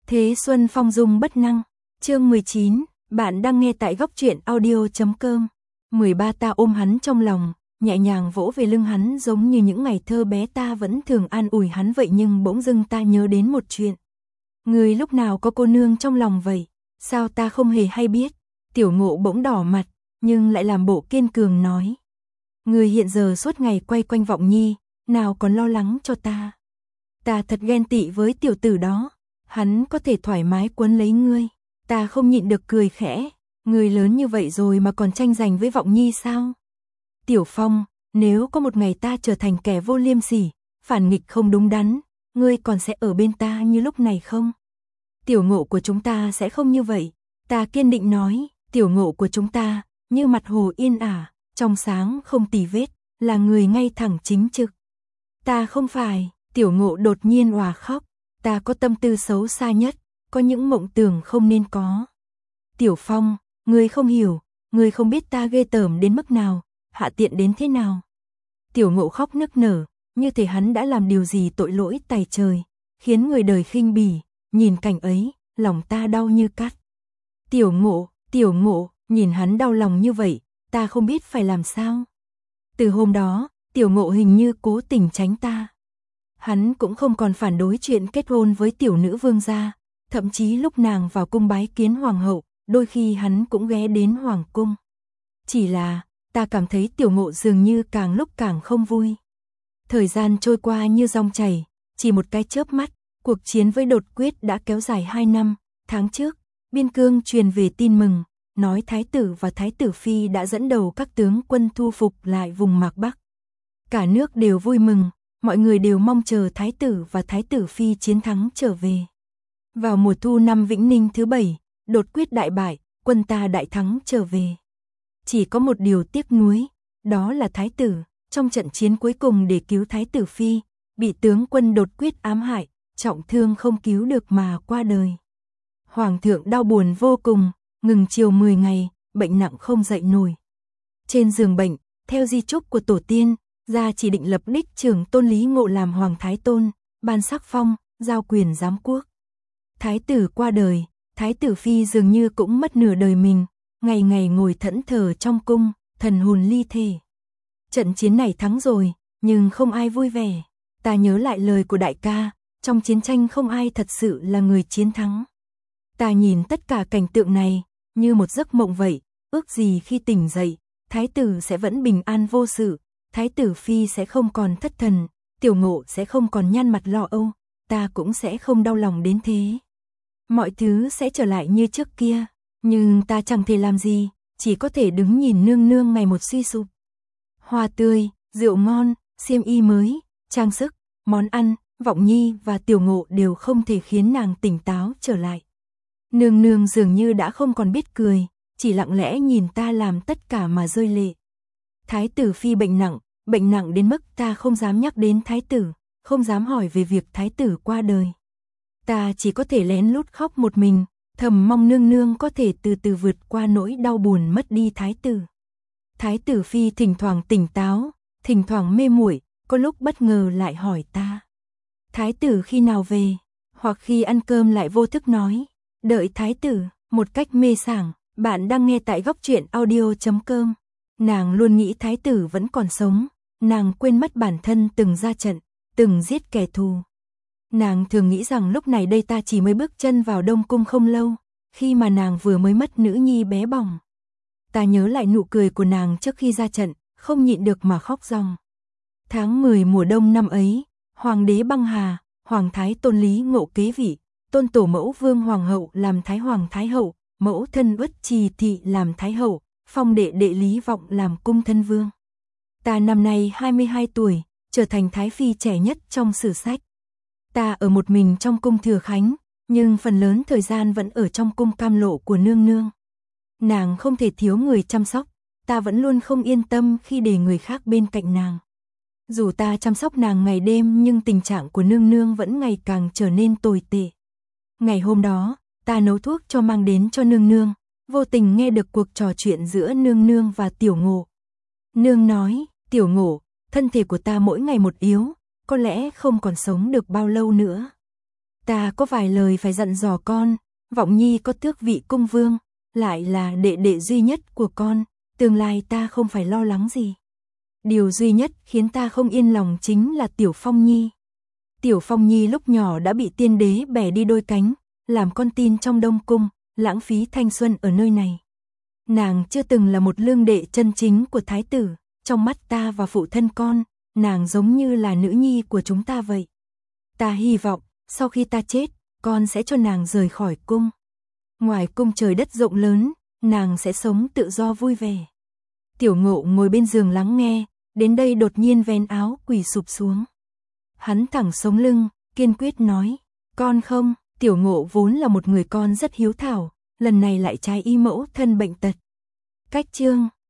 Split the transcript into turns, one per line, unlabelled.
Thế Xuân phong dung bất năng. Chương 19, bạn đang nghe tại góc truyện audio.com. 13 ta ôm hắn trong lòng, nhẹ nhàng vỗ về lưng hắn giống như những ngày thơ bé ta vẫn thường an ủi hắn vậy, nhưng bỗng dưng ta nhớ đến một chuyện. Người lúc nào có cô nương trong lòng vậy? Sao ta không hề hay biết? Tiểu Ngộ bỗng đỏ mặt, nhưng lại làm bộ kiên cường nói. Người hiện giờ suốt ngày quay quanh Vọng Nhi, nào còn lo lắng cho ta. Ta thật ghen tị với tiểu tử đó, hắn có thể thoải mái quấn lấy ngươi. Ta không nhịn được cười khẽ, người lớn như vậy rồi mà còn tranh giành với Vọng Nhi sao? Tiểu Phong, nếu có một ngày ta trở thành kẻ vô liêm sỉ, phản nghịch không đúng đắn, ngươi còn sẽ ở bên ta như lúc này không? Tiểu Ngộ của chúng ta sẽ không như vậy, ta kiên định nói, tiểu Ngộ của chúng ta, như mặt hồ yên ả, trong sáng không tì vết, là người ngay thẳng chính trực. Ta không phải, Tiểu Ngộ đột nhiên òa khóc, ta có tâm tư xấu xa nhất, có những mộng tưởng không nên có. Tiểu Phong, ngươi không hiểu, ngươi không biết ta ghê tởm đến mức nào, hạ tiện đến thế nào. Tiểu Ngộ khóc nức nở, như thể hắn đã làm điều gì tội lỗi tày trời, khiến người đời khinh bỉ, nhìn cảnh ấy, lòng ta đau như cắt. Tiểu Ngộ, nhìn hắn đau lòng như vậy, ta không biết phải làm sao. Từ hôm đó, Tiểu Ngộ hình như cố tình tránh ta. Hắn cũng không còn phản đối chuyện kết hôn với tiểu nữ vương gia, thậm chí lúc nàng vào cung bái kiến hoàng hậu, đôi khi hắn cũng ghé đến hoàng cung. Chỉ là, ta cảm thấy Tiểu Ngộ dường như càng lúc càng không vui. Thời gian trôi qua như dòng chảy, chỉ một cái chớp mắt, cuộc chiến với Đột Quyết đã kéo dài 2 năm. Tháng trước, biên cương truyền về tin mừng, nói thái tử và thái tử phi đã dẫn đầu các tướng quân thu phục lại vùng Mạc Bắc. Cả nước đều vui mừng, mọi người đều mong chờ thái tử và thái tử phi chiến thắng trở về. Vào mùa thu năm Vĩnh Ninh thứ 7, Đột Quyết đại bại, quân ta đại thắng trở về. Chỉ có một điều tiếc nuối, đó là thái tử, trong trận chiến cuối cùng để cứu thái tử phi, bị tướng quân Đột Quyết ám hại, trọng thương không cứu được mà qua đời. Hoàng thượng đau buồn vô cùng, ngừng chiều 10 ngày, bệnh nặng không dậy nổi. Trên giường bệnh, theo di chúc của tổ tiên, gia chỉ định lập đích trưởng tôn Lý Ngộ làm hoàng thái tôn, ban sắc phong, giao quyền giám quốc. Thái tử qua đời, thái tử phi dường như cũng mất nửa đời mình, ngày ngày ngồi thẫn thờ trong cung, thần hồn ly thể. Trận chiến này thắng rồi, nhưng không ai vui vẻ. Ta nhớ lại lời của đại ca, trong chiến tranh không ai thật sự là người chiến thắng. Ta nhìn tất cả cảnh tượng này, như một giấc mộng vậy, ước gì khi tỉnh dậy, thái tử sẽ vẫn bình an vô sự, thái tử phi sẽ không còn thất thần, Tiểu Ngộ sẽ không còn nhăn mặt lo âu, ta cũng sẽ không đau lòng đến thế. Mọi thứ sẽ trở lại như trước kia, nhưng ta chẳng thể làm gì, chỉ có thể đứng nhìn nương nương ngày một suy sụp. Hoa tươi, rượu ngon, xiêm y mới, trang sức, món ăn, Vọng Nhi và Tiểu Ngộ đều không thể khiến nàng tỉnh táo trở lại. Nương nương dường như đã không còn biết cười, chỉ lặng lẽ nhìn ta làm tất cả mà rơi lệ. Thái tử phi bệnh nặng đến mức ta không dám nhắc đến thái tử, không dám hỏi về việc thái tử qua đời. Ta chỉ có thể lén lút khóc một mình, thầm mong nương nương có thể từ từ vượt qua nỗi đau buồn mất đi thái tử. Thái tử phi thỉnh thoảng tỉnh táo, thỉnh thoảng mê muội, có lúc bất ngờ lại hỏi ta. Thái tử khi nào về? Hoặc khi ăn cơm lại vô thức nói, đợi thái tử, một cách mê sảng. Bạn đang nghe tại góc truyện audio.com. Nàng luôn nghĩ thái tử vẫn còn sống, nàng quên mất bản thân từng ra trận, từng giết kẻ thù. Nàng thường nghĩ rằng lúc này đây ta chỉ mới bước chân vào Đông Cung không lâu, khi mà nàng vừa mới mất nữ nhi bé bỏng. Ta nhớ lại nụ cười của nàng trước khi ra trận, không nhịn được mà khóc ròng. Tháng 10 mùa đông năm ấy, hoàng đế băng hà, hoàng thái tôn Lý Ngộ kế vị, tôn tổ mẫu Vương Hoàng hậu làm thái hoàng thái hậu, mẫu thân Uất Trì thị làm thái hậu, phong đệ đệ Lý Vọng làm cung thân vương. Ta năm nay 22 tuổi, trở thành thái phi trẻ nhất trong sử sách. Ta ở một mình trong cung Thừa Khánh, nhưng phần lớn thời gian vẫn ở trong cung Cam Lộ của nương nương. Nàng không thể thiếu người chăm sóc, ta vẫn luôn không yên tâm khi để người khác bên cạnh nàng. Dù ta chăm sóc nàng ngày đêm nhưng tình trạng của nương nương vẫn ngày càng trở nên tồi tệ. Ngày hôm đó, ta nấu thuốc cho mang đến cho nương nương, vô tình nghe được cuộc trò chuyện giữa nương nương và Tiểu Ngộ. Nương nói, Tiểu Ngộ, thân thể của ta mỗi ngày một yếu, có lẽ không còn sống được bao lâu nữa. Ta có vài lời phải dặn dò con, Vọng Nhi có tước vị cung vương, lại là đệ đệ duy nhất của con, tương lai ta không phải lo lắng gì. Điều duy nhất khiến ta không yên lòng chính là Tiểu Phong Nhi. Tiểu Phong Nhi lúc nhỏ đã bị tiên đế bẻ đi đôi cánh, làm con tin trong Đông Cung, lãng phí thanh xuân ở nơi này. Nàng chưa từng là một lương đệ chân chính của thái tử, trong mắt ta và phụ thân con, nàng giống như là nữ nhi của chúng ta vậy. Ta hy vọng, sau khi ta chết, con sẽ cho nàng rời khỏi cung. Ngoài cung trời đất rộng lớn, nàng sẽ sống tự do vui vẻ. Tiểu Ngộ ngồi bên giường lắng nghe, đến đây đột nhiên vén áo quỳ sụp xuống. Hắn thẳng sống lưng, kiên quyết nói, con không. Tiểu Ngộ vốn là một người con rất hiếu thảo, lần này lại trái ý mẫu thân bệnh tật. Cách chương